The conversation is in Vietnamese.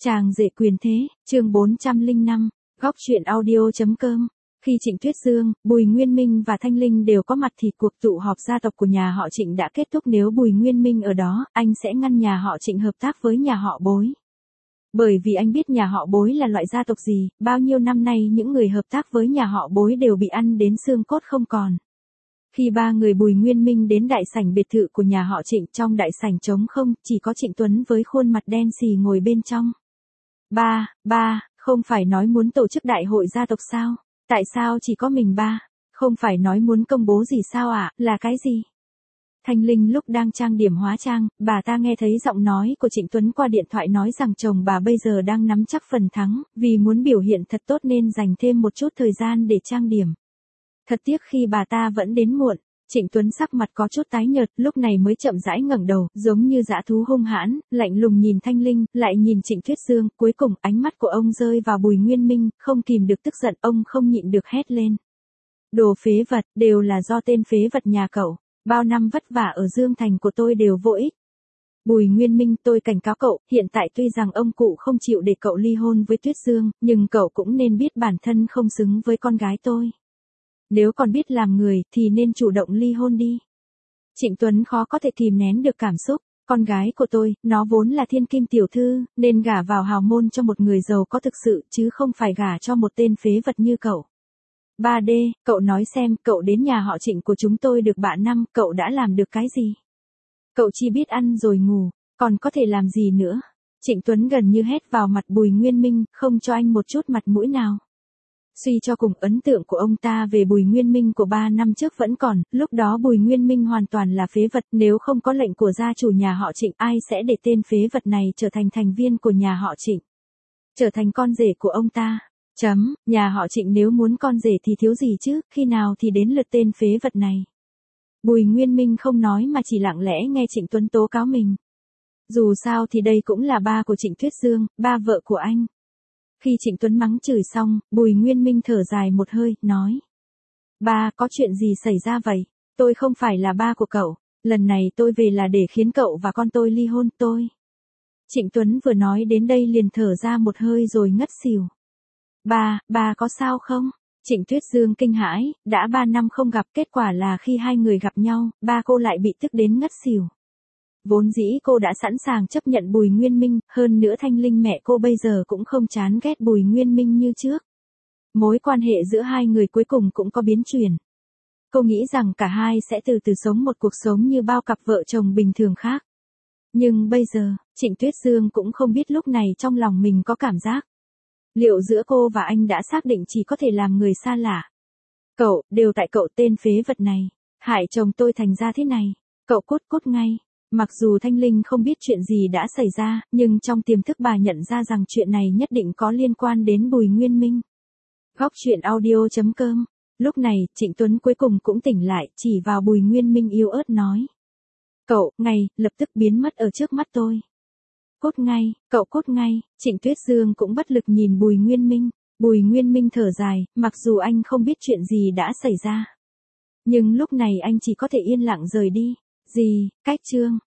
Chàng rể quyền thế, chương 405, góc truyện audio.com. Khi Trịnh Tuyết Dương, Bùi Nguyên Minh và Thanh Linh đều có mặt thì cuộc tụ họp gia tộc của nhà họ Trịnh đã kết thúc. Nếu Bùi Nguyên Minh ở đó, anh sẽ ngăn nhà họ Trịnh hợp tác với nhà họ Bối. Bởi vì anh biết nhà họ Bối là loại gia tộc gì, bao nhiêu năm nay những người hợp tác với nhà họ Bối đều bị ăn đến xương cốt không còn. Khi ba người Bùi Nguyên Minh đến đại sảnh biệt thự của nhà họ Trịnh, trong đại sảnh trống không, chỉ có Trịnh Tuấn với khuôn mặt đen xì ngồi bên trong. Ba, không phải nói muốn tổ chức đại hội gia tộc sao? Tại sao chỉ có mình ba? Không phải nói muốn công bố gì sao ạ, là cái gì? Thanh Linh lúc đang trang điểm hóa trang, bà ta nghe thấy giọng nói của Trịnh Tuấn qua điện thoại nói rằng chồng bà bây giờ đang nắm chắc phần thắng, vì muốn biểu hiện thật tốt nên dành thêm một chút thời gian để trang điểm. Thật tiếc khi bà ta vẫn đến muộn. Trịnh Tuấn sắc mặt có chút tái nhợt, lúc này mới chậm rãi ngẩng đầu, giống như dã thú hung hãn, lạnh lùng nhìn Thanh Linh, lại nhìn Trịnh Tuyết Dương, cuối cùng ánh mắt của ông rơi vào Bùi Nguyên Minh, không kìm được tức giận, ông không nhịn được hét lên. Đồ phế vật, đều là do tên phế vật nhà cậu, bao năm vất vả ở Dương Thành của tôi đều vô ích. Bùi Nguyên Minh, tôi cảnh cáo cậu, hiện tại tuy rằng ông cụ không chịu để cậu ly hôn với Tuyết Dương, nhưng cậu cũng nên biết bản thân không xứng với con gái tôi. Nếu còn biết làm người thì nên chủ động ly hôn đi. Trịnh Tuấn khó có thể kìm nén được cảm xúc. Con gái của tôi, nó vốn là thiên kim tiểu thư, nên gả vào hào môn cho một người giàu có thực sự, chứ không phải gả cho một tên phế vật như cậu. 3D, cậu nói xem, cậu đến nhà họ Trịnh của chúng tôi được bạ năm, cậu đã làm được cái gì? Cậu chỉ biết ăn rồi ngủ, còn có thể làm gì nữa? Trịnh Tuấn gần như hét vào mặt Bùi Nguyên Minh, không cho anh một chút mặt mũi nào. Suy cho cùng, ấn tượng của ông ta về Bùi Nguyên Minh của 3 năm trước vẫn còn, lúc đó Bùi Nguyên Minh hoàn toàn là phế vật, nếu không có lệnh của gia chủ nhà họ Trịnh, ai sẽ để tên phế vật này trở thành thành viên của nhà họ Trịnh? Trở thành con rể của ông ta. Nhà họ Trịnh nếu muốn con rể thì thiếu gì chứ, khi nào thì đến lượt tên phế vật này? Bùi Nguyên Minh không nói mà chỉ lặng lẽ nghe Trịnh Tuấn tố cáo mình. Dù sao thì đây cũng là ba của Trịnh Tuyết Dương, ba vợ của anh. Khi Trịnh Tuấn mắng chửi xong, Bùi Nguyên Minh thở dài một hơi, nói. Ba, có chuyện gì xảy ra vậy? Tôi không phải là ba của cậu, lần này tôi về là để khiến cậu và con tôi ly hôn, tôi. Trịnh Tuấn vừa nói đến đây liền thở ra một hơi rồi ngất xỉu. Ba có sao không? Trịnh Tuyết Dương kinh hãi, đã 3 năm không gặp, kết quả là khi hai người gặp nhau, ba cô lại bị tức đến ngất xỉu. Vốn dĩ cô đã sẵn sàng chấp nhận Bùi Nguyên Minh, hơn nữa Thanh Linh mẹ cô bây giờ cũng không chán ghét Bùi Nguyên Minh như trước. Mối quan hệ giữa hai người cuối cùng cũng có biến chuyển. Cô nghĩ rằng cả hai sẽ từ từ sống một cuộc sống như bao cặp vợ chồng bình thường khác. Nhưng bây giờ, Trịnh Tuyết Dương cũng không biết lúc này trong lòng mình có cảm giác. Liệu giữa cô và anh đã xác định chỉ có thể làm người xa lạ? Cậu, đều tại cậu tên phế vật này, hại chồng tôi thành ra thế này. Cậu cút ngay. Mặc dù Thanh Linh không biết chuyện gì đã xảy ra, nhưng trong tiềm thức bà nhận ra rằng chuyện này nhất định có liên quan đến Bùi Nguyên Minh. Góc truyện audio.com. Lúc này, Trịnh Tuấn cuối cùng cũng tỉnh lại, chỉ vào Bùi Nguyên Minh yếu ớt nói. Cậu, lập tức biến mất ở trước mắt tôi. Cút ngay, cậu cút ngay. Trịnh Tuyết Dương cũng bất lực nhìn Bùi Nguyên Minh. Bùi Nguyên Minh thở dài, mặc dù anh không biết chuyện gì đã xảy ra. Nhưng lúc này anh chỉ có thể yên lặng rời đi. Cách chương